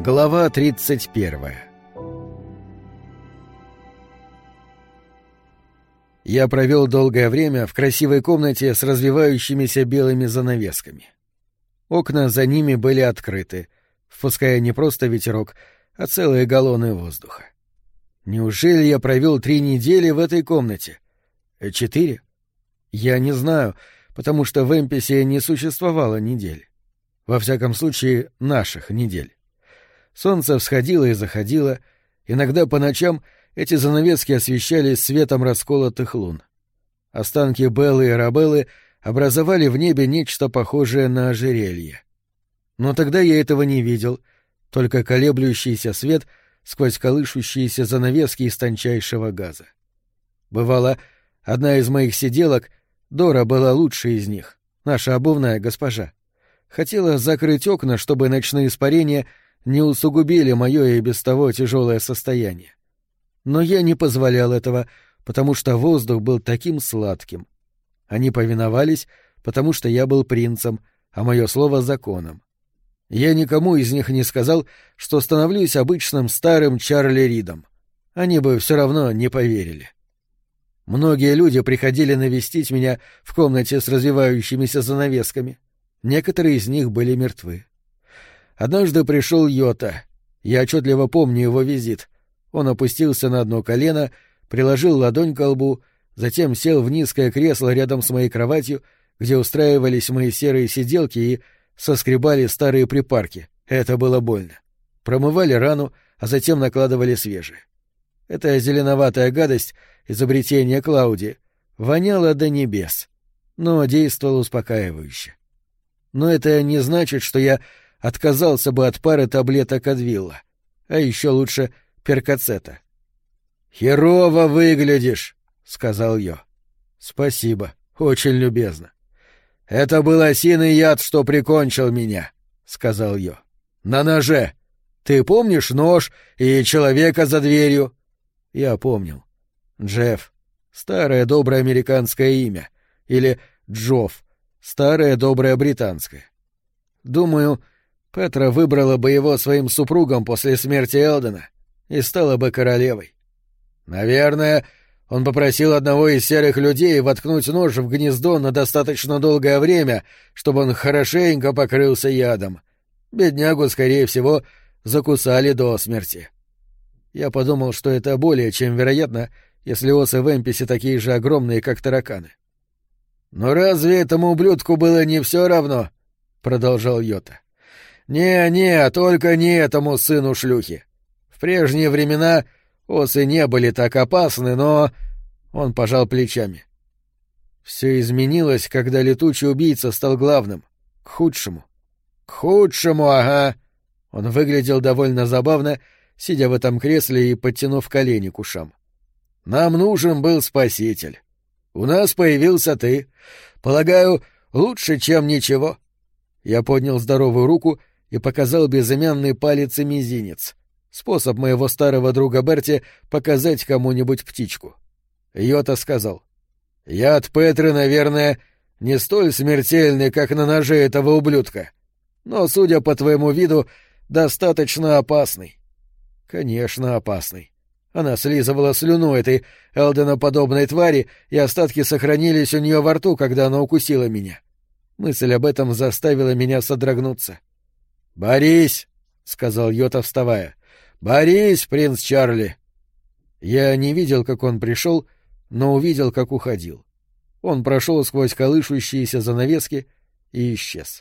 Глава 31. Я провел долгое время в красивой комнате с развивающимися белыми занавесками. Окна за ними были открыты, впуская не просто ветерок, а целые галлоны воздуха. Неужели я провел 3 недели в этой комнате? 4? Я не знаю, потому что в Эмписе не существовало недель. Во всяком случае, наших недель. Солнце всходило и заходило, иногда по ночам эти занавески освещались светом расколотых лун. Останки Беллы и Арабеллы образовали в небе нечто похожее на ожерелье. Но тогда я этого не видел, только колеблющийся свет сквозь колышущиеся занавески из тончайшего газа. Бывало, одна из моих сиделок, Дора, была лучшей из них, наша обувная госпожа. Хотела закрыть окна, чтобы ночные испарения не усугубили мое и без того тяжелое состояние. Но я не позволял этого, потому что воздух был таким сладким. Они повиновались, потому что я был принцем, а мое слово — законом. Я никому из них не сказал, что становлюсь обычным старым Чарли Ридом. Они бы все равно не поверили. Многие люди приходили навестить меня в комнате с развивающимися занавесками. Некоторые из них были мертвы. Однажды пришел Йота. Я отчетливо помню его визит. Он опустился на одно колено, приложил ладонь ко лбу, затем сел в низкое кресло рядом с моей кроватью, где устраивались мои серые сиделки и соскребали старые припарки. Это было больно. Промывали рану, а затем накладывали свежие. Эта зеленоватая гадость, изобретение Клауди, воняла до небес, но действовала успокаивающе. Но это не значит, что я отказался бы от пары таблеток Адвилла, а еще лучше перкацета. «Херово выглядишь», — сказал Йо. «Спасибо, очень любезно». «Это был осиный яд, что прикончил меня», — сказал Йо. «На ноже. Ты помнишь нож и человека за дверью?» Я помнил. Джефф — старое доброе американское имя, или Джофф — старое доброе британское. Думаю, Петра выбрала бы его своим супругом после смерти Элдена и стала бы королевой. Наверное, он попросил одного из серых людей воткнуть нож в гнездо на достаточно долгое время, чтобы он хорошенько покрылся ядом. Беднягу, скорее всего, закусали до смерти. Я подумал, что это более чем вероятно, если осы в Эмписе такие же огромные, как тараканы. «Но разве этому ублюдку было не все равно?» — продолжал Йота. «Не, только не этому сыну шлюхи. В прежние времена осы не были так опасны, но...» Он пожал плечами. «Все изменилось, когда летучий убийца стал главным. К худшему». «К худшему, ага». Он выглядел довольно забавно, сидя в этом кресле и подтянув колени к ушам. «Нам нужен был спаситель. У нас появился ты. Полагаю, лучше, чем ничего». Я поднял здоровую руку и показал безымянный палец и мизинец. Способ моего старого друга Берти показать кому-нибудь птичку. Йота сказал: «Яд Петры, наверное, не столь смертельный, как на ноже этого ублюдка, но, судя по твоему виду, достаточно опасный». «Конечно, опасный. Она слизывала слюну этой элденоподобной твари, и остатки сохранились у нее во рту, когда она укусила меня. Мысль об этом заставила меня содрогнуться». «Борись!» — сказал Йота, вставая. «Борись, принц Чарли!» Я не видел, как он пришел, но увидел, как уходил. Он прошел сквозь колышущиеся занавески и исчез.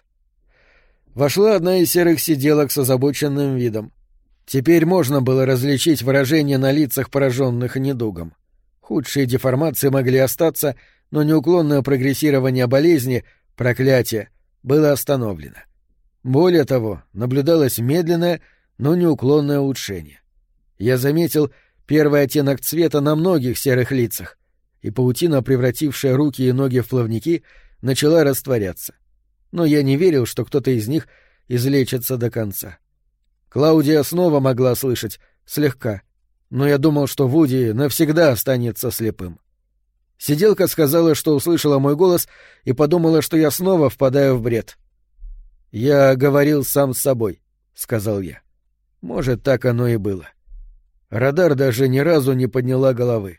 Вошла одна из серых сиделок с озабоченным видом. Теперь можно было различить выражение на лицах пораженных недугом. Худшие деформации могли остаться, но неуклонное прогрессирование болезни, проклятие, было остановлено. Более того, наблюдалось медленное, но неуклонное улучшение. Я заметил первый оттенок цвета на многих серых лицах, и паутина, превратившая руки и ноги в плавники, начала растворяться. Но я не верил, что кто-то из них излечится до конца. Клаудия снова могла слышать, слегка, но я думал, что Вуди навсегда останется слепым. Сиделка сказала, что услышала мой голос и подумала, что я снова впадаю в бред. «Я говорил сам с собой», — сказал я. Может, так оно и было. Радар даже ни разу не подняла головы.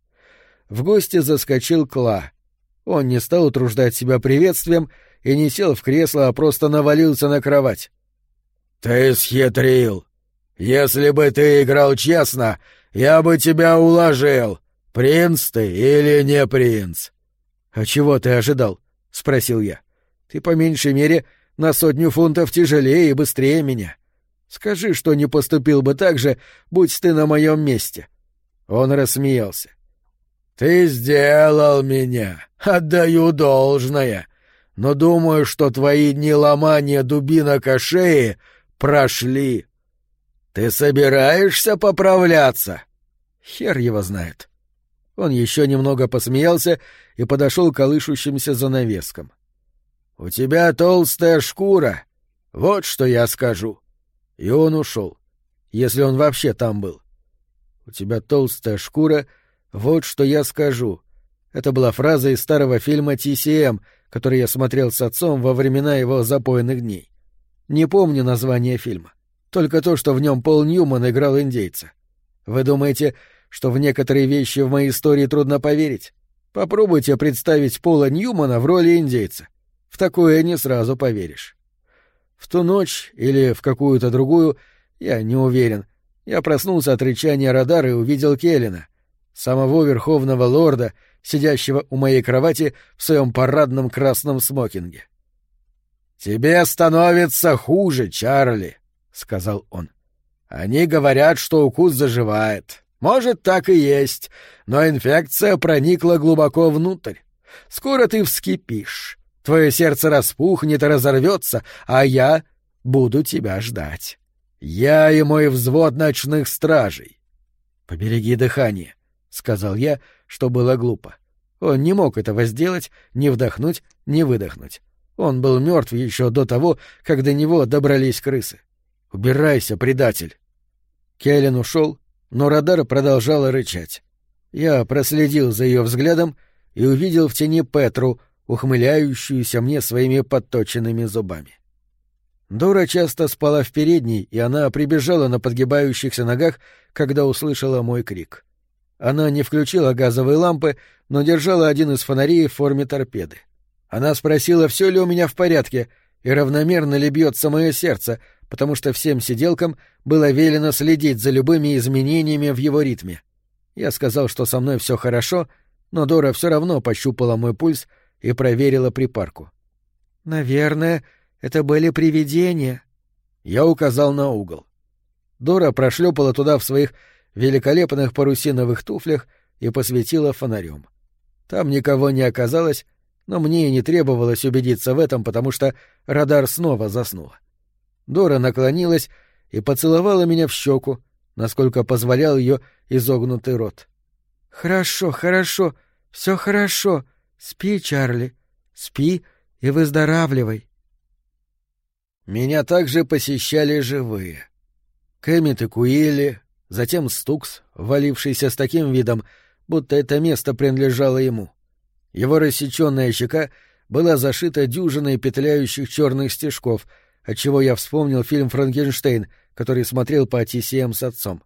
В гости заскочил Кла. Он не стал утруждать себя приветствием и не сел в кресло, а просто навалился на кровать. «Ты схитрил! Если бы ты играл честно, я бы тебя уложил. Принц ты или не принц?» «А чего ты ожидал?» — спросил я. «Ты по меньшей мере на 100 фунтов тяжелее и быстрее меня. Скажи, что не поступил бы так же, будь ты на моем месте». Он рассмеялся. «Ты сделал меня, отдаю должное, но думаю, что твои дни ломания дубинок о шее прошли. Ты собираешься поправляться?» «Хер его знает». Он еще немного посмеялся и подошел к колышущимся занавескам. «У тебя толстая шкура, вот что я скажу». И он ушел, если он вообще там был. «У тебя толстая шкура, вот что я скажу». Это была фраза из старого фильма «TCM», который я смотрел с отцом во времена его запойных дней. Не помню название фильма, только то, что в нем Пол Ньюман играл индейца. Вы думаете, что в некоторые вещи в моей истории трудно поверить? Попробуйте представить Пола Ньюмана в роли индейца. В такое не сразу поверишь. В ту ночь или в какую-то другую, я не уверен, я проснулся от рычания радара и увидел Келлина, самого верховного лорда, сидящего у моей кровати в своем парадном красном смокинге. «Тебе становится хуже, Чарли», — сказал он. «Они говорят, что укус заживает. Может, так и есть, но инфекция проникла глубоко внутрь. Скоро ты вскипишь, твое сердце распухнет и разорвется, а я буду тебя ждать. Я и мой взвод ночных стражей». «Побереги дыхание», — сказал я, что было глупо. Он не мог этого сделать, ни вдохнуть, ни выдохнуть. Он был мертв еще до того, как до него добрались крысы. «Убирайся, предатель!» Келлен ушел, но радар продолжала рычать. Я проследил за ее взглядом и увидел в тени Петру, ухмыляющуюся мне своими подточенными зубами. Дора часто спала в передней, и она прибежала на подгибающихся ногах, когда услышала мой крик. Она не включила газовые лампы, но держала один из фонарей в форме торпеды. Она спросила, все ли у меня в порядке, и равномерно ли бьется мое сердце, потому что всем сиделкам было велено следить за любыми изменениями в его ритме. Я сказал, что со мной все хорошо, но Дора все равно пощупала мой пульс и проверила припарку. «Наверное, это были привидения». Я указал на угол. Дора прошлепала туда в своих великолепных парусиновых туфлях и посветила фонарем. Там никого не оказалось, но мне и не требовалось убедиться в этом, потому что радар снова заснул. Дора наклонилась и поцеловала меня в щеку, насколько позволял ее изогнутый рот. «Хорошо, хорошо, все хорошо. Спи, Чарли, спи и выздоравливай». Меня также посещали живые. Кэммит и Куилли, затем Стукс, валившийся с таким видом, будто это место принадлежало ему. Его рассеченная щека была зашита дюжиной петляющих черных стежков, отчего я вспомнил фильм «Франкенштейн», который смотрел по TCM с отцом.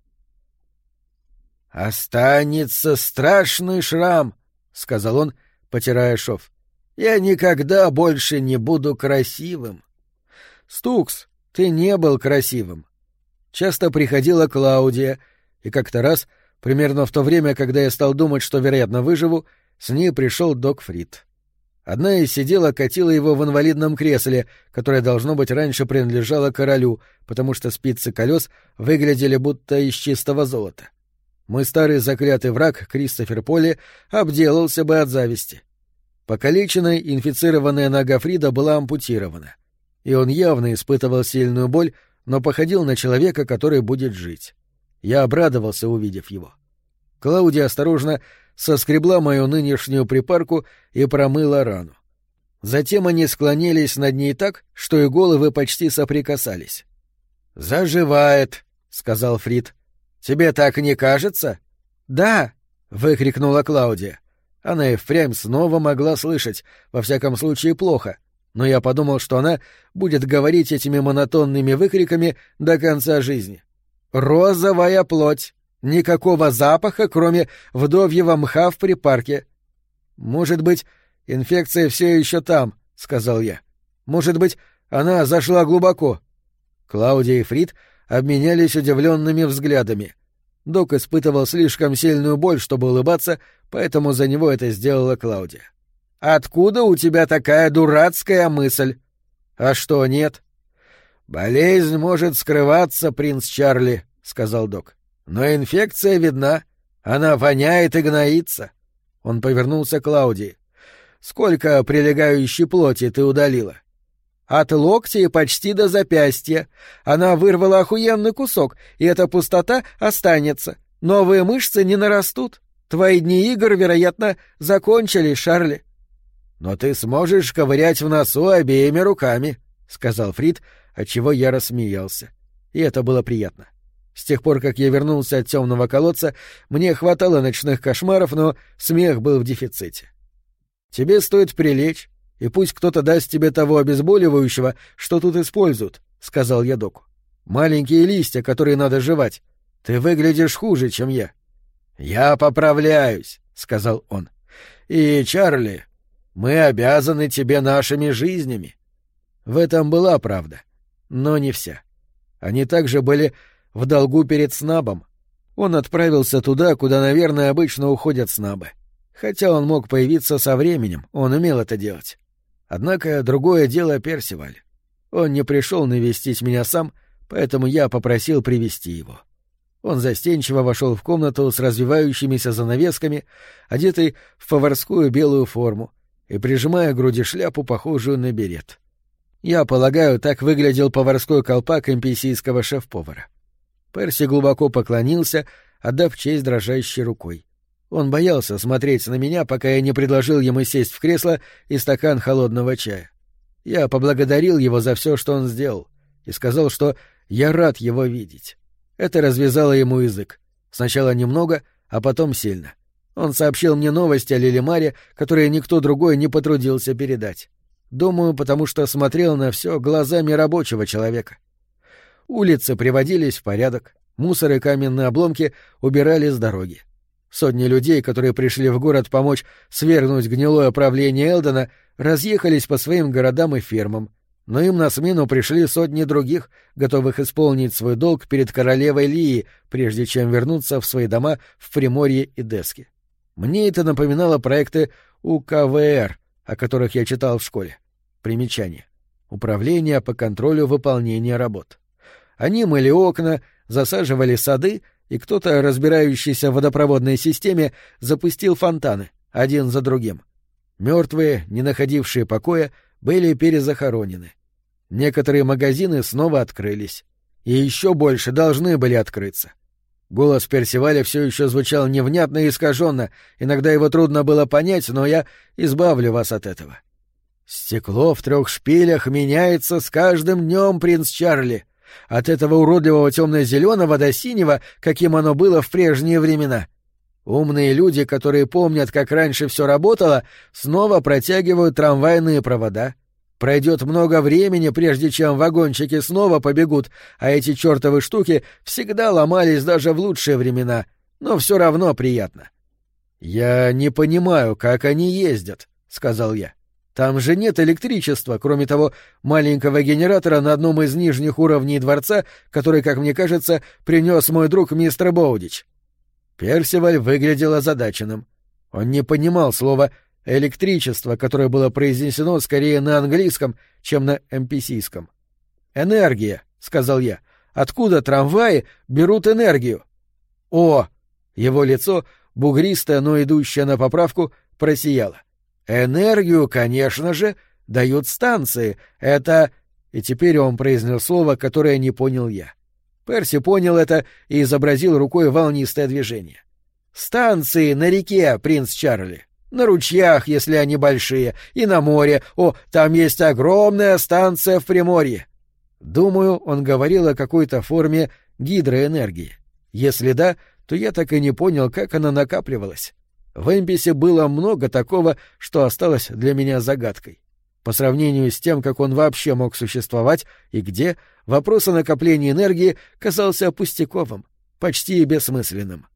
«Останется страшный шрам», — сказал он, потирая шов. «Я никогда больше не буду красивым». «Стукс, ты не был красивым». Часто приходила Клаудия, и как-то раз, примерно в то время, когда я стал думать, что, вероятно, выживу, с ней пришел док Фрид. Одна из сиделок катила его в инвалидном кресле, которое, должно быть, раньше принадлежало королю, потому что спицы колес выглядели будто из чистого золота. Мой старый заклятый враг, Кристофер Полли, обделался бы от зависти. Покалеченная, инфицированная нога Фрида была ампутирована, и он явно испытывал сильную боль, но походил на человека, который будет жить. Я обрадовался, увидев его. Клаудия осторожно соскребла мою нынешнюю припарку и промыла рану. Затем они склонились над ней так, что и головы почти соприкасались. «Заживает», — сказал Фрид. «Тебе так не кажется?» «Да», — выкрикнула Клаудия. Она и впрямь снова могла слышать, во всяком случае плохо, но я подумал, что она будет говорить этими монотонными выкриками до конца жизни. розовая плоть. Никакого запаха, кроме вдовьего мха в припарке. Может быть, инфекция все еще там, — сказал я. Может быть, она зашла глубоко. Клаудия и Фрид обменялись удивленными взглядами. Док испытывал слишком сильную боль, чтобы улыбаться, поэтому за него это сделала Клаудия. «Откуда у тебя такая дурацкая мысль?» «А что, нет?» «Болезнь может скрываться, принц Чарли», — сказал док. «Но инфекция видна. Она воняет и гноится». Он повернулся к Клаудии. «Сколько прилегающей плоти ты удалила?» «От локтя почти до запястья. Она вырвала охуенный кусок, и эта пустота останется. Новые мышцы не нарастут. Твои дни игр, вероятно, закончились, Шарли». «Но ты сможешь ковырять в носу обеими руками», — сказал Фрид, отчего я рассмеялся. И это было приятно. С тех пор, как я вернулся от темного колодца, мне хватало ночных кошмаров, но смех был в дефиците. «Тебе стоит прилечь, и пусть кто-то даст тебе того обезболивающего, что тут используют», — сказал я доку. «Маленькие листья, которые надо жевать. Ты выглядишь хуже, чем я». «Я поправляюсь», — сказал он. «И, Чарли, мы обязаны тебе нашими жизнями». В этом была правда, но не вся. Они также были в долгу перед Снабом. Он отправился туда, куда, наверное, обычно уходят снабы. Хотя он мог появиться со временем, он умел это делать. Однако другое дело Персиваль. Он не пришел навестить меня сам, поэтому я попросил привести его. Он застенчиво вошел в комнату с развивающимися занавесками, одетый в поварскую белую форму и прижимая к груди шляпу, похожую на берет. Я полагаю, так выглядел поварской колпак эмписийского шеф-повара. Перси глубоко поклонился, отдав честь дрожащей рукой. Он боялся смотреть на меня, пока я не предложил ему сесть в кресло и стакан холодного чая. Я поблагодарил его за все, что он сделал, и сказал, что я рад его видеть. Это развязало ему язык. Сначала немного, а потом сильно. Он сообщил мне новости о Лилимаре, которые никто другой не потрудился передать. Думаю, потому что смотрел на все глазами рабочего человека. Улицы приводились в порядок, мусор и каменные обломки убирали с дороги. Сотни людей, которые пришли в город помочь свергнуть гнилое правление Элдена, разъехались по своим городам и фермам, но им на смену пришли сотни других, готовых исполнить свой долг перед королевой Лии, прежде чем вернуться в свои дома в Приморье и Деске. Мне это напоминало проекты УКВР, о которых я читал в школе. Примечание. Управление по контролю выполнения работ. Они мыли окна, засаживали сады, и кто-то, разбирающийся в водопроводной системе, запустил фонтаны, один за другим. Мертвые, не находившие покоя, были перезахоронены. Некоторые магазины снова открылись. И еще больше должны были открыться. Голос Персиваля все еще звучал невнятно и искаженно, иногда его трудно было понять, но я избавлю вас от этого. «Стекло в 3 шпилях меняется с каждым днем, принц Чарли. От этого уродливого темно-зеленого до синего, каким оно было в прежние времена. Умные люди, которые помнят, как раньше все работало, снова протягивают трамвайные провода. Пройдет много времени, прежде чем вагончики снова побегут, а эти чертовы штуки всегда ломались даже в лучшие времена, но все равно приятно». «Я не понимаю, как они ездят», — сказал я. «Там же нет электричества, кроме того маленького генератора на одном из нижних уровней дворца, который, как мне кажется, принес мой друг мистер Боудич». Персиваль выглядел озадаченным. Он не понимал слова «электричество», которое было произнесено скорее на английском, чем на эмписийском. «Энергия», — сказал я. «Откуда трамваи берут энергию?» «О!» Его лицо, бугристое, но идущее на поправку, просияло. «Энергию, конечно же, дают станции. Это...» И теперь он произнес слово, которое не понял я. Перси понял это и изобразил рукой волнистое движение. «Станции на реке, принц Чарли. На ручьях, если они большие, и на море. О, там есть огромная станция в Приморье». Думаю, он говорил о какой-то форме гидроэнергии. Если да, то я так и не понял, как она накапливалась. В Эмписе было много такого, что осталось для меня загадкой. По сравнению с тем, как он вообще мог существовать и где, вопрос о накоплении энергии казался пустяковым, почти бессмысленным.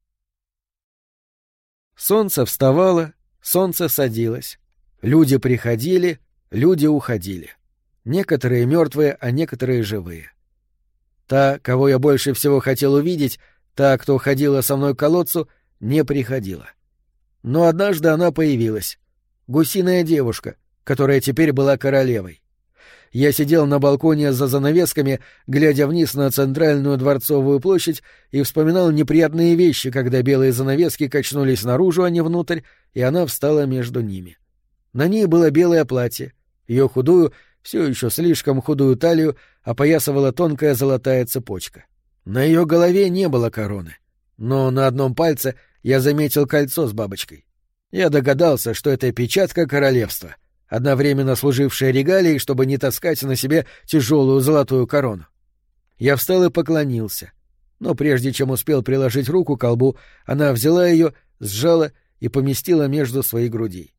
Солнце вставало, солнце садилось. Люди приходили, люди уходили. Некоторые мертвые, а некоторые живые. Та, кого я больше всего хотел увидеть, та, кто ходила со мной к колодцу, не приходила. Но однажды она появилась. Гусиная девушка, которая теперь была королевой. Я сидел на балконе за занавесками, глядя вниз на центральную Дворцовую площадь, и вспоминал неприятные вещи, когда белые занавески качнулись наружу, а не внутрь, и она встала между ними. На ней было белое платье. Ее худую, все еще слишком худую талию опоясывала тонкая золотая цепочка. На ее голове не было короны, но на одном пальце я заметил кольцо с бабочкой. Я догадался, что это печатка королевства, одновременно служившая регалией, чтобы не таскать на себе тяжелую золотую корону. Я встал и поклонился, но прежде чем успел приложить руку к колбу, она взяла ее, сжала и поместила между своих грудей.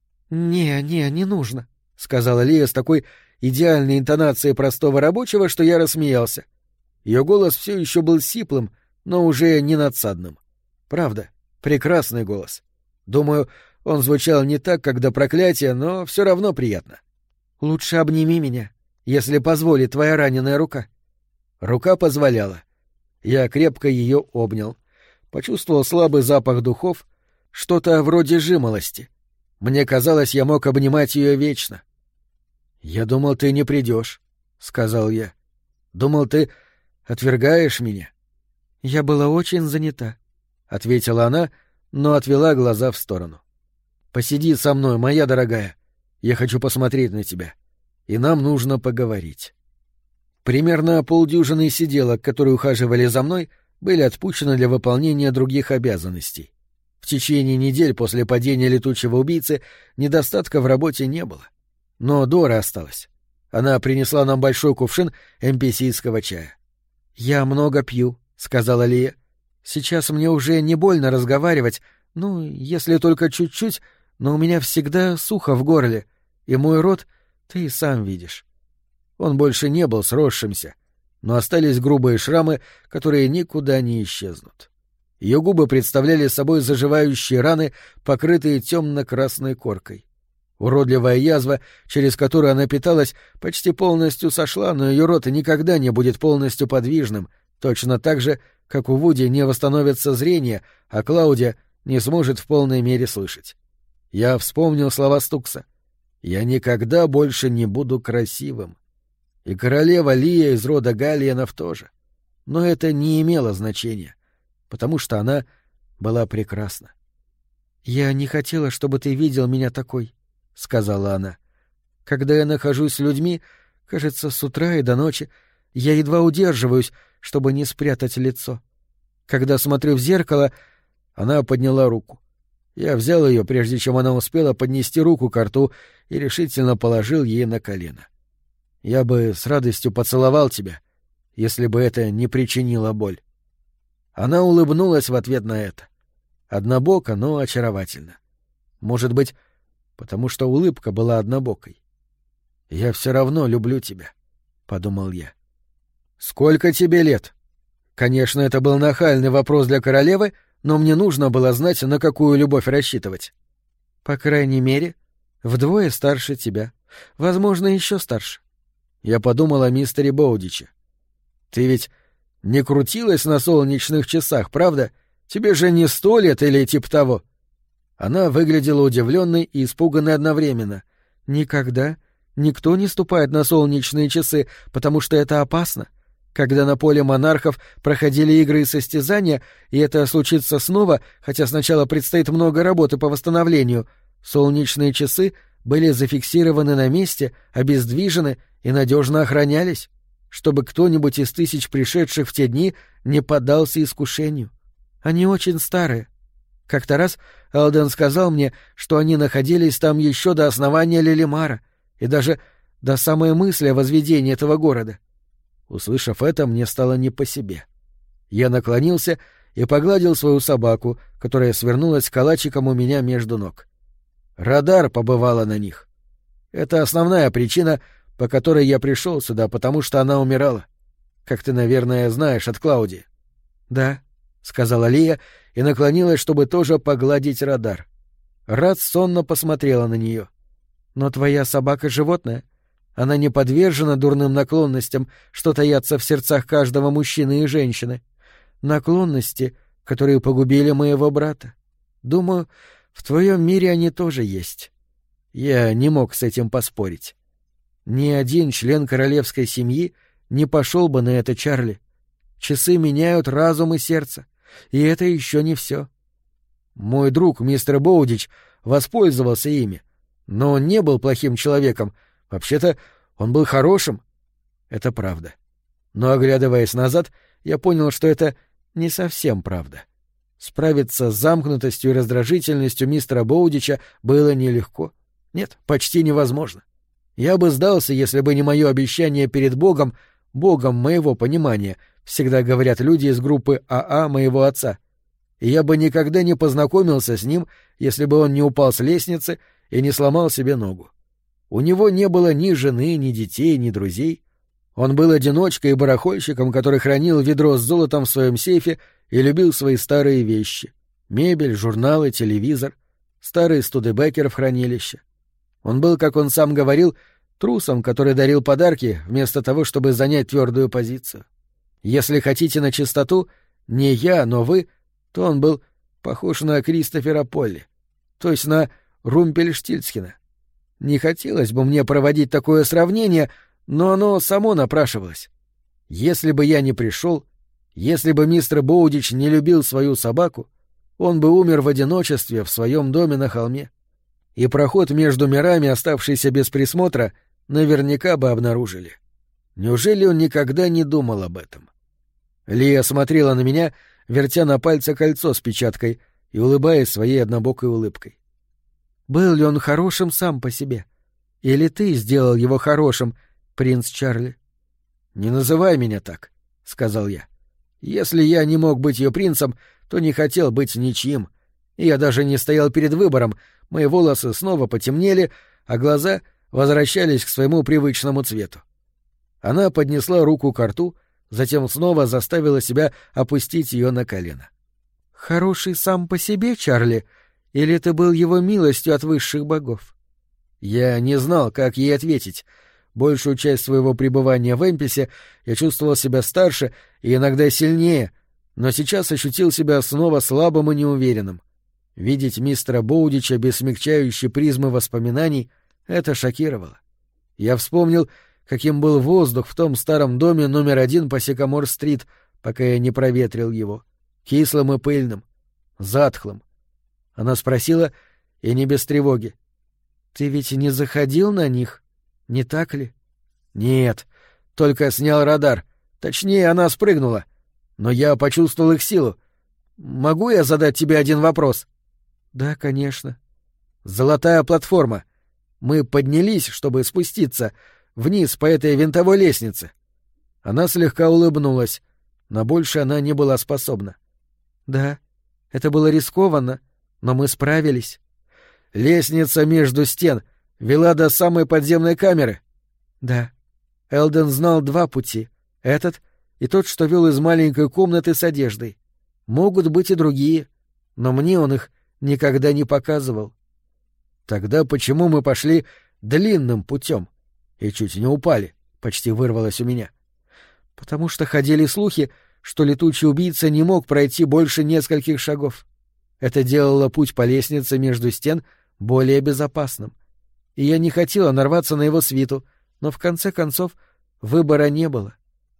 Не нужно», — сказала Лия с такой идеальной интонацией простого рабочего, что я рассмеялся. Ее голос все еще был сиплым, но уже не надсадным. Правда, прекрасный голос. Думаю, он звучал не так, как до проклятия, но все равно приятно. «Лучше обними меня, если позволит твоя раненая рука». Рука позволяла. Я крепко ее обнял. Почувствовал слабый запах духов, что-то вроде жимолости. Мне казалось, я мог обнимать ее вечно. «Я думал, ты не придешь», — сказал я. «Думал, ты отвергаешь меня». «Я была очень занята», — ответила она, но отвела глаза в сторону. «Посиди со мной, моя дорогая. Я хочу посмотреть на тебя. И нам нужно поговорить». Примерно полдюжины сиделок, которые ухаживали за мной, были отпущены для выполнения других обязанностей. В течение недель после падения летучего убийцы недостатка в работе не было. Но Дора осталась. Она принесла нам большой кувшин эмписийского чая. «Я много пью», — сказала Лия. «Сейчас мне уже не больно разговаривать, если только чуть-чуть, но у меня всегда сухо в горле, и мой рот ты сам видишь». Он больше не был сросшимся, но остались грубые шрамы, которые никуда не исчезнут. Ее губы представляли собой заживающие раны, покрытые темно-красной коркой. Уродливая язва, через которую она питалась, почти полностью сошла, но ее рот никогда не будет полностью подвижным, точно так же, как у Вуди не восстановится зрение, а Клаудия не сможет в полной мере слышать. Я вспомнил слова Стукса. «Я никогда больше не буду красивым». И королева Лия из рода Галлиенов тоже. Но это не имело значения, потому что она была прекрасна. «Я не хотела, чтобы ты видел меня такой», — сказала она. «Когда я нахожусь с людьми, кажется, с утра и до ночи, я едва удерживаюсь, чтобы не спрятать лицо. Когда смотрю в зеркало...» Она подняла руку. Я взял ее, прежде чем она успела поднести руку к рту, и решительно положил ей на колено. «Я бы с радостью поцеловал тебя, если бы это не причинило боль». Она улыбнулась в ответ на это. Однобоко, но очаровательно. Может быть, потому что улыбка была однобокой. «Я все равно люблю тебя», — подумал я. «Сколько тебе лет?» Конечно, это был нахальный вопрос для королевы, но мне нужно было знать, на какую любовь рассчитывать. «По крайней мере, вдвое старше тебя. Возможно, еще старше». Я подумал о мистере Боудиче. «Ты ведь не крутилась на солнечных часах, правда? Тебе же не 100 лет или типа того». Она выглядела удивленной и испуганной одновременно. «Никогда. Никто не ступает на солнечные часы, потому что это опасно. Когда на поле монархов проходили игры и состязания, и это случится снова, хотя сначала предстоит много работы по восстановлению, солнечные часы были зафиксированы на месте, обездвижены и надежно охранялись, чтобы кто-нибудь из тысяч пришедших в те дни не поддался искушению. Они очень старые. Как-то раз Элден сказал мне, что они находились там еще до основания Лилимара и даже до самой мысли о возведении этого города. Услышав это, мне стало не по себе. Я наклонился и погладил свою собаку, которая свернулась калачиком у меня между ног. Радар побывала на них. Это основная причина, по которой я пришел сюда, потому что она умирала. Как ты, наверное, знаешь от Клаудии. — Да, — сказала Лия и наклонилась, чтобы тоже погладить радар. Рад сонно посмотрела на нее. — Но твоя собака — животное. Она не подвержена дурным наклонностям, что таятся в сердцах каждого мужчины и женщины. Наклонности, которые погубили моего брата. Думаю, в твоем мире они тоже есть. Я не мог с этим поспорить. Ни один член королевской семьи не пошел бы на это, Чарли. Часы меняют разум и сердце, и это еще не все. Мой друг, мистер Боудич, воспользовался ими, но он не был плохим человеком. Вообще-то он был хорошим. Это правда. Но, оглядываясь назад, я понял, что это не совсем правда. Справиться с замкнутостью и раздражительностью мистера Боудича было нелегко. Нет, почти невозможно. Я бы сдался, если бы не мое обещание перед Богом, Богом моего понимания, всегда говорят люди из группы АА моего отца. И я бы никогда не познакомился с ним, если бы он не упал с лестницы и не сломал себе ногу. У него не было ни жены, ни детей, ни друзей. Он был одиночкой и барахольщиком, который хранил ведро с золотом в своем сейфе и любил свои старые вещи — мебель, журналы, телевизор, старый Студебекер в хранилище. Он был, как он сам говорил, трусом, который дарил подарки, вместо того, чтобы занять твердую позицию. Если хотите на чистоту, не я, но вы, то он был похож на Кристофера Полли, то есть на Румпельштильцхена. Не хотелось бы мне проводить такое сравнение, но оно само напрашивалось. Если бы я не пришел, если бы мистер Боудич не любил свою собаку, он бы умер в одиночестве в своем доме на холме. И проход между мирами, оставшийся без присмотра, наверняка бы обнаружили. Неужели он никогда не думал об этом? Лия смотрела на меня, вертя на пальце кольцо с печаткой и улыбаясь своей однобокой улыбкой. «Был ли он хорошим сам по себе? Или ты сделал его хорошим, принц Чарли?» «Не называй меня так», — сказал я. «Если я не мог быть ее принцем, то не хотел быть ничьим. И я даже не стоял перед выбором, мои волосы снова потемнели, а глаза возвращались к своему привычному цвету». Она поднесла руку ко рту, затем снова заставила себя опустить ее на колено. «Хороший сам по себе, Чарли, или ты был его милостью от высших богов?» Я не знал, как ей ответить. Большую часть своего пребывания в Эмписе я чувствовал себя старше и иногда сильнее, но сейчас ощутил себя снова слабым и неуверенным. Видеть мистера Боудича без смягчающей призмы воспоминаний — это шокировало. Я вспомнил, каким был воздух в том старом доме номер 1 по Сикамор-стрит, пока я не проветрил его. Кислым и пыльным, затхлым. Она спросила, и не без тревоги: «Ты ведь не заходил на них, не так ли?» «Нет, только снял радар. Точнее, она спрыгнула. Но я почувствовал их силу. Могу я задать тебе один вопрос?» «Да, конечно». «Золотая платформа. Мы поднялись, чтобы спуститься вниз по этой винтовой лестнице». Она слегка улыбнулась. На больше она не была способна. «Да, это было рискованно, но мы справились». «Лестница между стен вела до самой подземной камеры?» «Да. Элден знал 2 пути. Этот и тот, что вел из маленькой комнаты с одеждой. Могут быть и другие, но мне он их никогда не показывал». «Тогда почему мы пошли длинным путем и чуть не упали?» — почти вырвалось у меня. «Потому что ходили слухи, что летучий убийца не мог пройти больше нескольких шагов. Это делало путь по лестнице между стен более безопасным. И я не хотела нарваться на его свиту, но в конце концов выбора не было».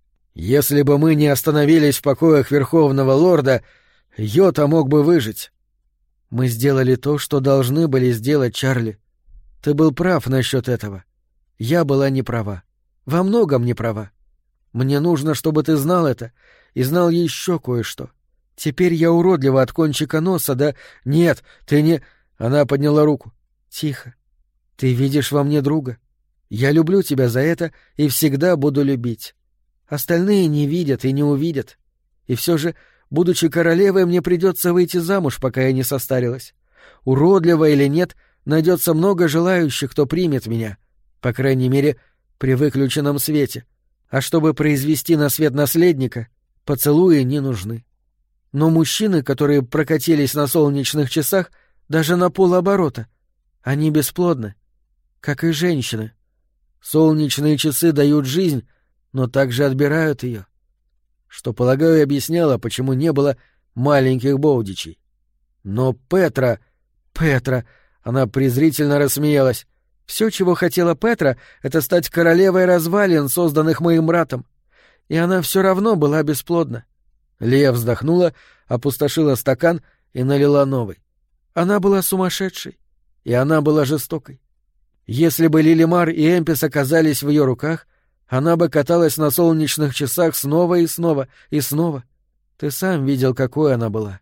«Если бы мы не остановились в покоях Верховного Лорда, Йота мог бы выжить». «Мы сделали то, что должны были сделать, Чарли. Ты был прав насчет этого. Я была не права. Во многом не права. Мне нужно, чтобы ты знал это, и знал еще кое-что. Теперь я уродлива от кончика носа, да...» «Нет, ты не...» Она подняла руку. «Тихо. Ты видишь во мне друга. Я люблю тебя за это и всегда буду любить. Остальные не видят и не увидят. И все же, будучи королевой, мне придется выйти замуж, пока я не состарилась. Уродлива или нет, найдется много желающих, кто примет меня, По крайней мере, при выключенном свете. А чтобы произвести на свет наследника, поцелуи не нужны. Но мужчины, которые прокатились на солнечных часах, даже на полоборота, они бесплодны, как и женщины. Солнечные часы дают жизнь, но также отбирают ее. Что, полагаю, объясняло, почему не было маленьких Боудичей. Но Петра... Она презрительно рассмеялась. Все, чего хотела Петра, это стать королевой развалин, созданных моим братом. И она все равно была бесплодна. Лия вздохнула, опустошила стакан и налила новый. Она была сумасшедшей, и она была жестокой. Если бы Лилимар и Эмпис оказались в ее руках, она бы каталась на солнечных часах снова и снова и снова. Ты сам видел, какой она была.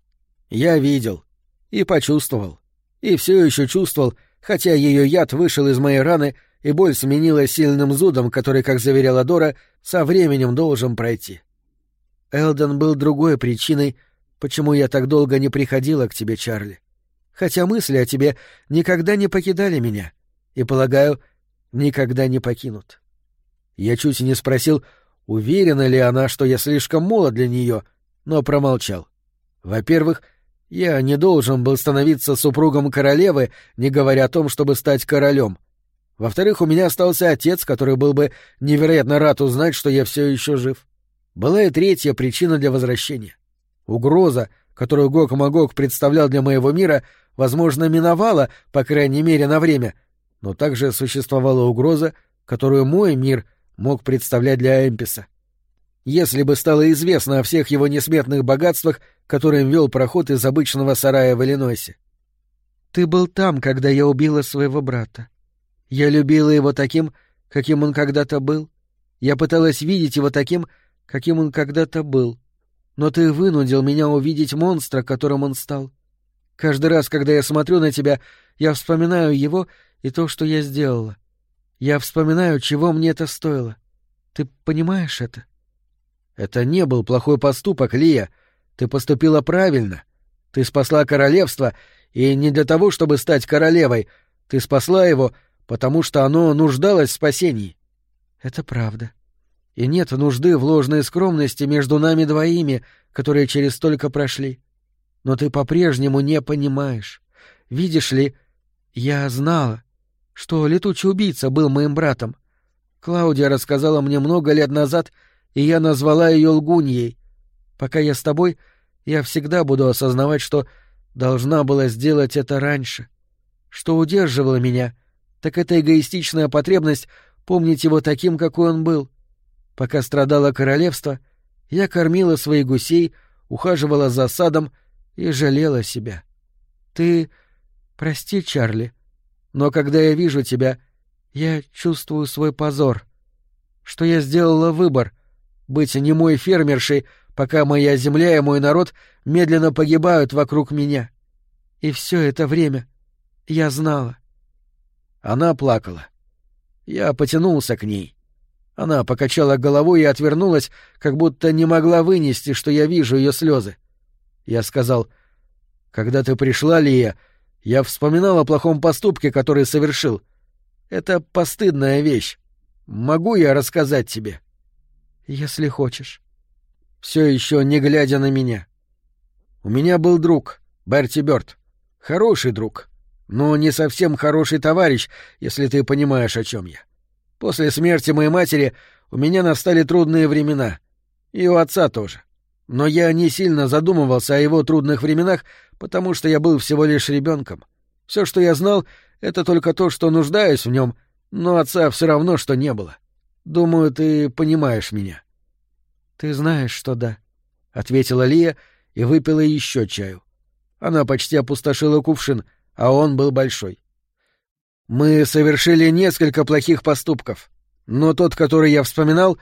Я видел. И почувствовал. И все еще чувствовал, хотя ее яд вышел из моей раны, и боль сменилась сильным зудом, который, как заверяла Дора, со временем должен пройти. Элден был другой причиной, почему я так долго не приходила к тебе, Чарли. Хотя мысли о тебе никогда не покидали меня, и, полагаю, никогда не покинут. Я чуть не спросил, уверена ли она, что я слишком молод для нее, но промолчал. Во-первых, я не должен был становиться супругом королевы, не говоря о том, чтобы стать королем. Во-вторых, у меня остался отец, который был бы невероятно рад узнать, что я все еще жив. Была и третья причина для возвращения. Угроза, которую Гог-Магог представлял для моего мира, возможно, миновала, по крайней мере, на время, но также существовала угроза, которую мой мир мог представлять для Эмписа. Если бы стало известно о всех его несметных богатствах, которым вел проход из обычного сарая в Иллинойсе. Ты был там, когда я убила своего брата. Я любила его таким, каким он когда-то был. Я пыталась видеть его таким, каким он когда-то был. Но ты вынудил меня увидеть монстра, которым он стал. Каждый раз, когда я смотрю на тебя, я вспоминаю его и то, что я сделала. Я вспоминаю, чего мне это стоило. Ты понимаешь это? Это не был плохой поступок, Лия. Ты поступила правильно. Ты спасла королевство, и не для того, чтобы стать королевой. Ты спасла его, потому что оно нуждалось в спасении. Это правда. И нет нужды в ложной скромности между нами двоими, которые через столько прошли. Но ты по-прежнему не понимаешь. Видишь ли, я знала, что летучий убийца был моим братом. Клаудия рассказала мне много лет назад, и я назвала ее лгуньей. Пока я с тобой, я всегда буду осознавать, что должна была сделать это раньше. Что удерживало меня, так это эгоистичная потребность помнить его таким, какой он был. Пока страдало королевство, я кормила своих гусей, ухаживала за садом и жалела себя. Ты... Прости, Чарли, но когда я вижу тебя, я чувствую свой позор. Что я сделала выбор — быть немой фермершей, пока моя земля и мой народ медленно погибают вокруг меня. И все это время я знала. Она плакала. Я потянулся к ней. Она покачала головой и отвернулась, как будто не могла вынести, что я вижу ее слезы. Я сказал: «Когда ты пришла, Лия, я вспоминал о плохом поступке, который совершил. Это постыдная вещь. Могу я рассказать тебе?» «Если хочешь». Все еще не глядя на меня. У меня был друг, Берти Бёрд. Хороший друг, но не совсем хороший товарищ, если ты понимаешь, о чем я. После смерти моей матери у меня настали трудные времена. И у отца тоже. Но я не сильно задумывался о его трудных временах, потому что я был всего лишь ребенком. Все, что я знал, это только то, что нуждаюсь в нем, но отца все равно, что не было. Думаю, ты понимаешь меня. — Ты знаешь, что да, — ответила Лия и выпила еще чаю. Она почти опустошила кувшин, а он был большой. Мы совершили несколько плохих поступков, но тот, который я вспоминал...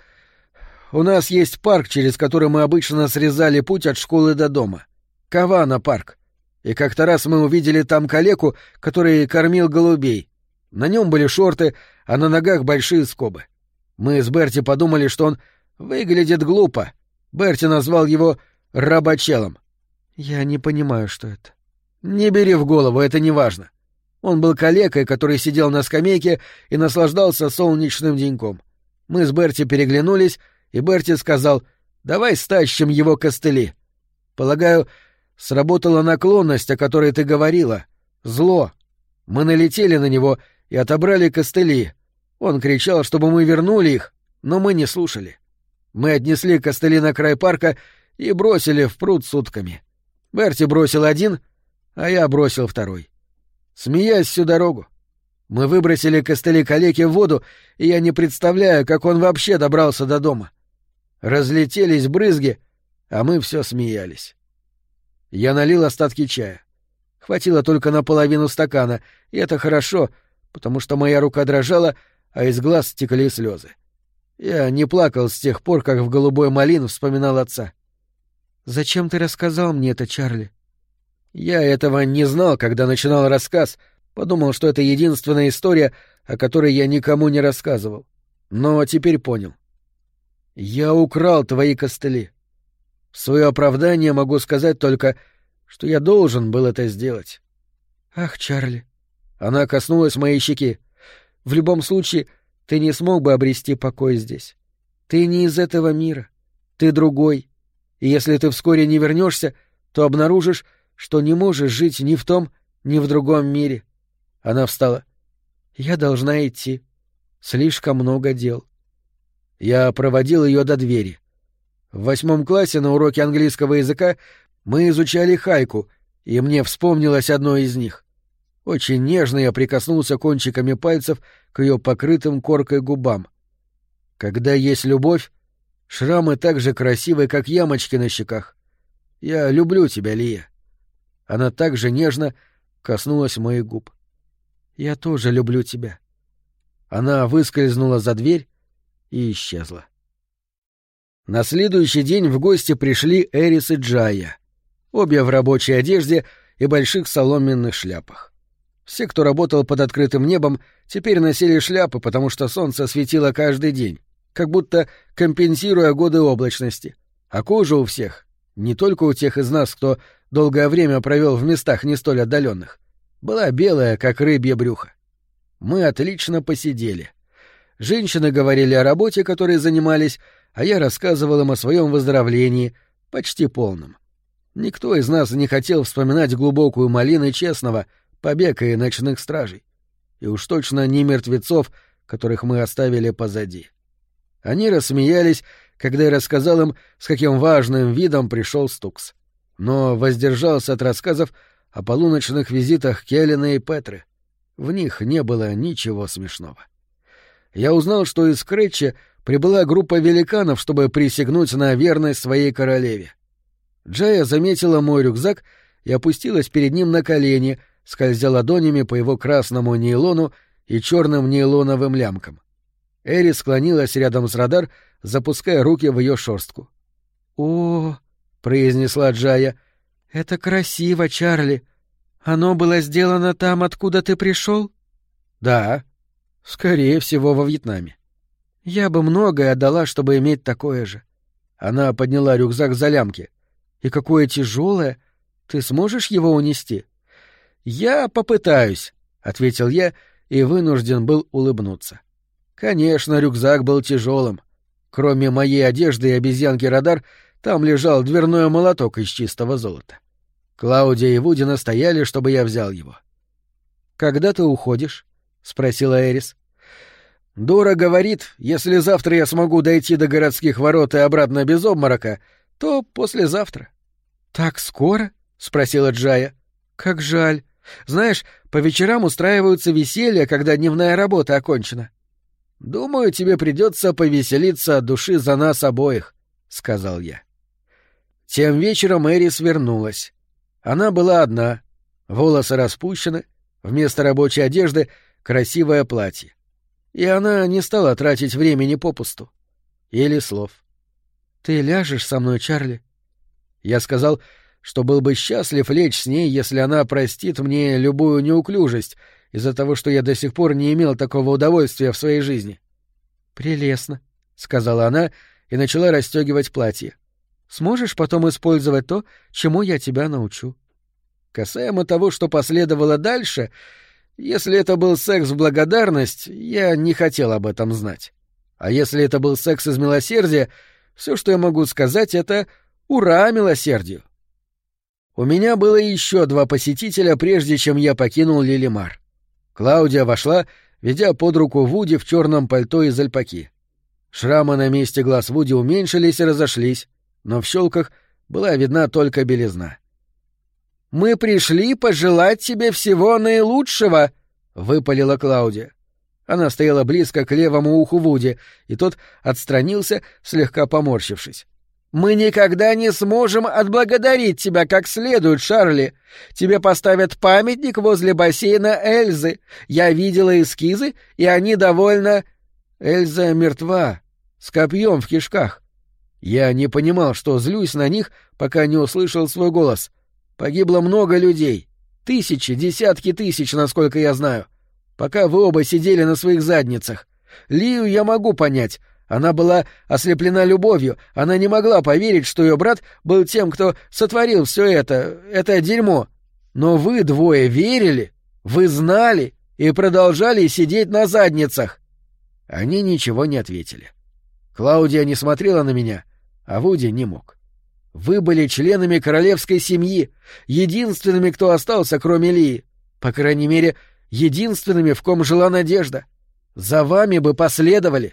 У нас есть парк, через который мы обычно срезали путь от школы до дома. Кавана-парк. И как-то раз мы увидели там калеку, который кормил голубей. На нем были шорты, а на ногах большие скобы. Мы с Берти подумали, что он выглядит глупо. Берти назвал его рабочелом. Я не понимаю, что это. Не бери в голову, это не важно. Он был калекой, который сидел на скамейке и наслаждался солнечным деньком. Мы с Берти переглянулись, и Берти сказал: «Давай стащим его костыли». Полагаю, сработала наклонность, о которой ты говорила. Зло. Мы налетели на него и отобрали костыли. Он кричал, чтобы мы вернули их, но мы не слушали. Мы отнесли костыли на край парка и бросили в пруд с утками. Берти бросил один, а я бросил второй. Смеясь всю дорогу. Мы выбросили костыли калеки в воду, и я не представляю, как он вообще добрался до дома. Разлетелись брызги, а мы все смеялись. Я налил остатки чая. Хватило только на половину стакана, и это хорошо, потому что моя рука дрожала, а из глаз стекли слезы. Я не плакал с тех пор, как в «Голубой малин» вспоминал отца. «Зачем ты рассказал мне это, Чарли?» Я этого не знал, когда начинал рассказ, подумал, что это единственная история, о которой я никому не рассказывал. Но теперь понял. Я украл твои костыли. В свое оправдание могу сказать только, что я должен был это сделать. Ах, Чарли. Она коснулась моей щеки. В любом случае, ты не смог бы обрести покой здесь. Ты не из этого мира. Ты другой. И если ты вскоре не вернешься, то обнаружишь, что не можешь жить ни в том, ни в другом мире. Она встала. Я должна идти. Слишком много дел. Я проводил ее до двери. В 8 классе на уроке английского языка мы изучали хайку, и мне вспомнилось одно из них. Очень нежно я прикоснулся кончиками пальцев к ее покрытым коркой губам. Когда есть любовь, шрамы так же красивы, как ямочки на щеках. Я люблю тебя, Лия. Она так же нежно коснулась моих губ. Я тоже люблю тебя. Она выскользнула за дверь и исчезла. На следующий день в гости пришли Эрис и Джайя, обе в рабочей одежде и больших соломенных шляпах. Все, кто работал под открытым небом, теперь носили шляпы, потому что солнце светило каждый день, как будто компенсируя годы облачности, а кожа у всех, не только у тех из нас, кто долгое время провел в местах не столь отдаленных, была белая, как рыбье брюхо. Мы отлично посидели. Женщины говорили о работе, которой занимались, а я рассказывал им о своем выздоровлении, почти полном. Никто из нас не хотел вспоминать глубокую малину честного, побега и ночных стражей. И уж точно не мертвецов, которых мы оставили позади. Они рассмеялись, когда я рассказал им, с каким важным видом пришел Стукс. Но воздержался от рассказов о полуночных визитах Келлина и Петры. В них не было ничего смешного. Я узнал, что из Крэтча прибыла группа великанов, чтобы присягнуть на верность своей королеве. Джая заметила мой рюкзак и опустилась перед ним на колени, скользя ладонями по его красному нейлону и черным нейлоновым лямкам. Эри склонилась рядом с радар, запуская руки в ее шерстку. «О, — произнесла Джая, — это красиво, Чарли. Оно было сделано там, откуда ты пришел?» «Да, скорее всего, во Вьетнаме». «Я бы многое отдала, чтобы иметь такое же». Она подняла рюкзак за лямки. «И какое тяжелое! Ты сможешь его унести?» «Я попытаюсь», — ответил я и вынужден был улыбнуться. Конечно, рюкзак был тяжелым. Кроме моей одежды и обезьянки-радар, там лежал дверной молоток из чистого золота. Клаудия и Вуди настояли, чтобы я взял его. «Когда ты уходишь?» — спросила Эрис. «Дора говорит, если завтра я смогу дойти до городских ворот и обратно без обморока, то послезавтра». «Так скоро?» — спросила Джая. «Как жаль. Знаешь, по вечерам устраиваются веселья, когда дневная работа окончена». «Думаю, тебе придется повеселиться от души за нас обоих», — сказал я. Тем вечером Эрис вернулась. Она была одна, волосы распущены, вместо рабочей одежды — красивое платье. И она не стала тратить времени попусту. Или слов. «Ты ляжешь со мной, Чарли?» Я сказал, что был бы счастлив лечь с ней, если она простит мне любую неуклюжесть из-за того, что я до сих пор не имел такого удовольствия в своей жизни. «Прелестно», — сказала она и начала расстегивать платье. «Сможешь потом использовать то, чему я тебя научу?» Касаемо того, что последовало дальше, Если это был секс в благодарность, я не хотел об этом знать. А если это был секс из милосердия, все, что я могу сказать, это «Ура милосердию!». У меня было еще 2 посетителя, прежде чем я покинул Лилимар. Клаудия вошла, ведя под руку Вуди в черном пальто из альпаки. Шрамы на месте глаз Вуди уменьшились и разошлись, но в щелках была видна только белизна. «Мы пришли пожелать тебе всего наилучшего!» — выпалила Клаудия. Она стояла близко к левому уху Вуди, и тот отстранился, слегка поморщившись. «Мы никогда не сможем отблагодарить тебя как следует, Шарли. Тебе поставят памятник возле бассейна Эльзы. Я видела эскизы, и они довольно...» «Эльза мертва, с копьем в кишках». Я не понимал, что злюсь на них, пока не услышал свой голос. Погибло много людей. Тысячи, десятки тысяч, насколько я знаю. Пока вы оба сидели на своих задницах. Лию я могу понять. Она была ослеплена любовью, она не могла поверить, что ее брат был тем, кто сотворил все это дерьмо. Но вы 2 верили, вы знали и продолжали сидеть на задницах. Они ничего не ответили. Клаудия не смотрела на меня, а Вуди не мог. Вы были членами королевской семьи, единственными, кто остался, кроме Лии. По крайней мере, единственными, в ком жила надежда. За вами бы последовали.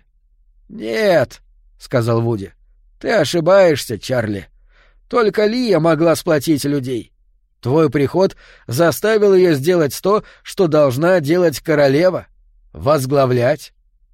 «Нет», — сказал Вуди, — «ты ошибаешься, Чарли. Только Лия могла сплотить людей. Твой приход заставил ее сделать то, что должна делать королева — возглавлять.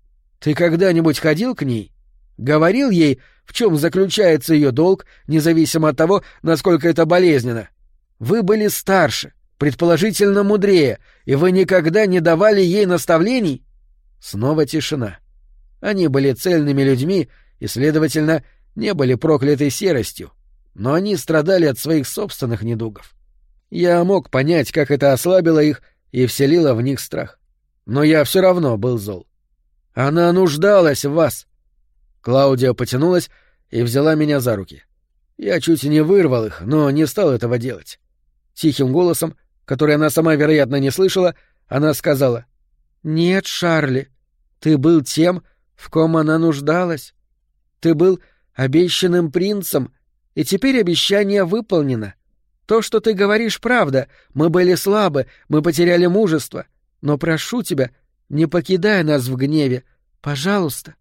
Ты когда-нибудь ходил к ней? Говорил ей, в чем заключается ее долг, независимо от того, насколько это болезненно? Вы были старше, предположительно мудрее, и вы никогда не давали ей наставлений?» Снова тишина. Они были цельными людьми и, следовательно, не были прокляты серостью, но они страдали от своих собственных недугов. Я мог понять, как это ослабило их и вселило в них страх. Но я все равно был зол. Она нуждалась в вас. Клаудия потянулась и взяла меня за руки. Я чуть не вырвал их, но не стал этого делать. Тихим голосом, который она сама, вероятно, не слышала, она сказала: «Нет, Шарли, ты был тем, в ком она нуждалась. Ты был обещанным принцем, и теперь обещание выполнено. То, что ты говоришь, правда. Мы были слабы, мы потеряли мужество. Но прошу тебя, не покидай нас в гневе. Пожалуйста».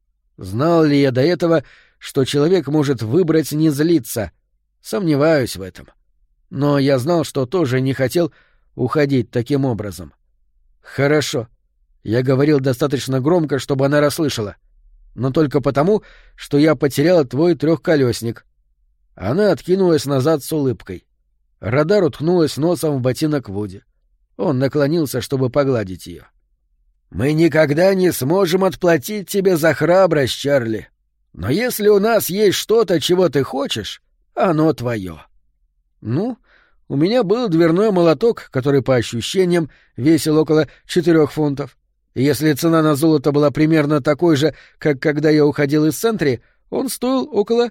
Знал ли я до этого, что человек может выбрать не злиться? Сомневаюсь в этом. Но я знал, что тоже не хотел уходить таким образом. «Хорошо». Я говорил достаточно громко, чтобы она расслышала. Но только потому, что я потерял твой 3-колесник. Она откинулась назад с улыбкой. Радар уткнулась носом в ботинок Вуди. Он наклонился, чтобы погладить ее. «Мы никогда не сможем отплатить тебе за храбрость, Чарли. Но если у нас есть что-то, чего ты хочешь, оно твое». Ну, у меня был дверной молоток, который, по ощущениям, весил около 4 фунтов. И если цена на золото была примерно такой же, как когда я уходил из Сентри, он стоил около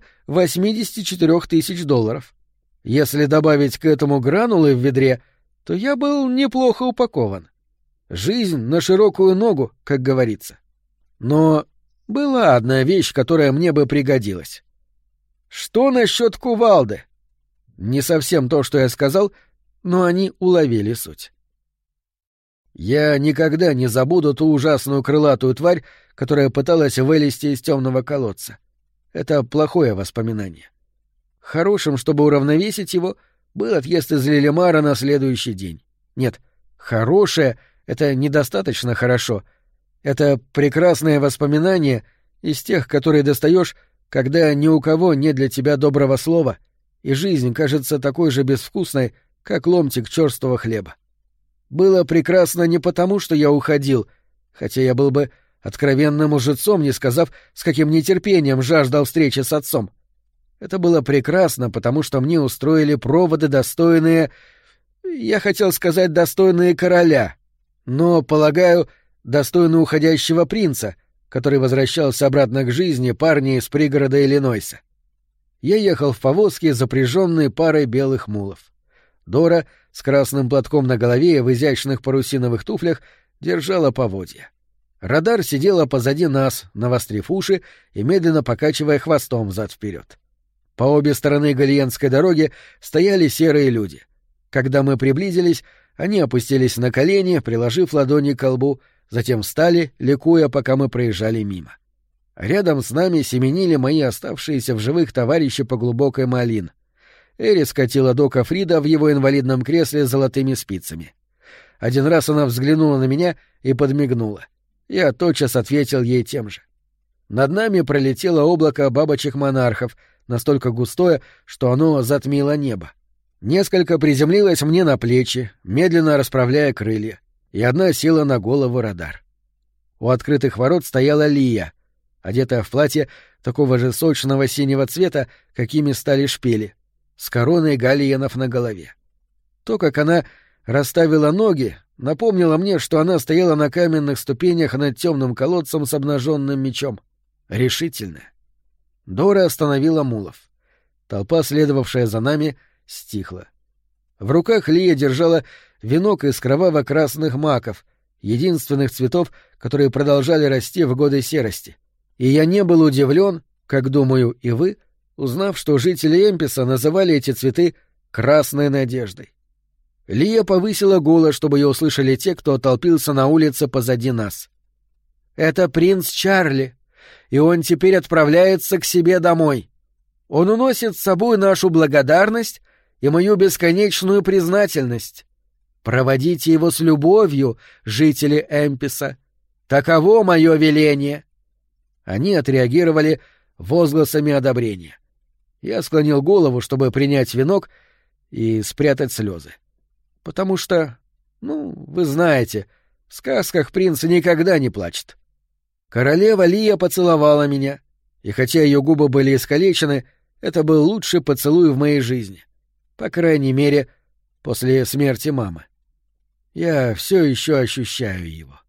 $84 000. Если добавить к этому гранулы в ведре, то я был неплохо упакован. Жизнь на широкую ногу, как говорится. Но была одна вещь, которая мне бы пригодилась. Что насчет кувалды? Не совсем то, что я сказал, но они уловили суть. Я никогда не забуду ту ужасную крылатую тварь, которая пыталась вылезти из темного колодца. Это плохое воспоминание. Хорошим, чтобы уравновесить его, был отъезд из Лилимара на следующий день. Нет, хорошее — это недостаточно хорошо. Это прекрасное воспоминание из тех, которые достаешь, когда ни у кого нет для тебя доброго слова, и жизнь кажется такой же безвкусной, как ломтик черствого хлеба. Было прекрасно не потому, что я уходил, хотя я был бы откровенным лжецом, не сказав, с каким нетерпением жаждал встречи с отцом. Это было прекрасно, потому что мне устроили проводы, достойные... Я хотел сказать, достойные короля, но, полагаю, достойные уходящего принца, который возвращался обратно к жизни, парня из пригорода Иллинойса. Я ехал в повозке, запряженной парой белых мулов. Дора с красным платком на голове и в изящных парусиновых туфлях, держала поводья. Радар сидела позади нас, навострив уши и медленно покачивая хвостом взад-вперед. По обе стороны Галиенской дороги стояли серые люди. Когда мы приблизились, они опустились на колени, приложив ладони к колбу, затем встали, ликуя, пока мы проезжали мимо. Рядом с нами семенили мои оставшиеся в живых товарищи по глубокой Малин. Эри скатила Дока Фрида в его инвалидном кресле с золотыми спицами. Один раз она взглянула на меня и подмигнула. Я тотчас ответил ей тем же. Над нами пролетело облако бабочек-монархов, настолько густое, что оно затмило небо. Несколько приземлилось мне на плечи, медленно расправляя крылья, и одна села на голову Радар. У открытых ворот стояла Лия, одетая в платье такого же сочного синего цвета, какими стали шпили, с короной галиенов на голове. То, как она расставила ноги, напомнило мне, что она стояла на каменных ступенях над темным колодцем с обнаженным мечом. Решительная. Дора остановила мулов. Толпа, следовавшая за нами, стихла. В руках Лия держала венок из кроваво-красных маков, единственных цветов, которые продолжали расти в годы серости. И я не был удивлен, как, думаю, и вы, узнав, что жители Эмписа называли эти цветы «красной надеждой». Лия повысила голос, чтобы ее услышали те, кто толпился на улице позади нас. «Это принц Чарли, и он теперь отправляется к себе домой. Он уносит с собой нашу благодарность и мою бесконечную признательность. Проводите его с любовью, жители Эмписа. Таково мое веление». Они отреагировали возгласами одобрения. Я склонил голову, чтобы принять венок и спрятать слезы. Потому что, вы знаете, в сказках принц никогда не плачет. Королева Лия поцеловала меня, и хотя ее губы были искалечены, это был лучший поцелуй в моей жизни. По крайней мере, после смерти мамы. Я все еще ощущаю его.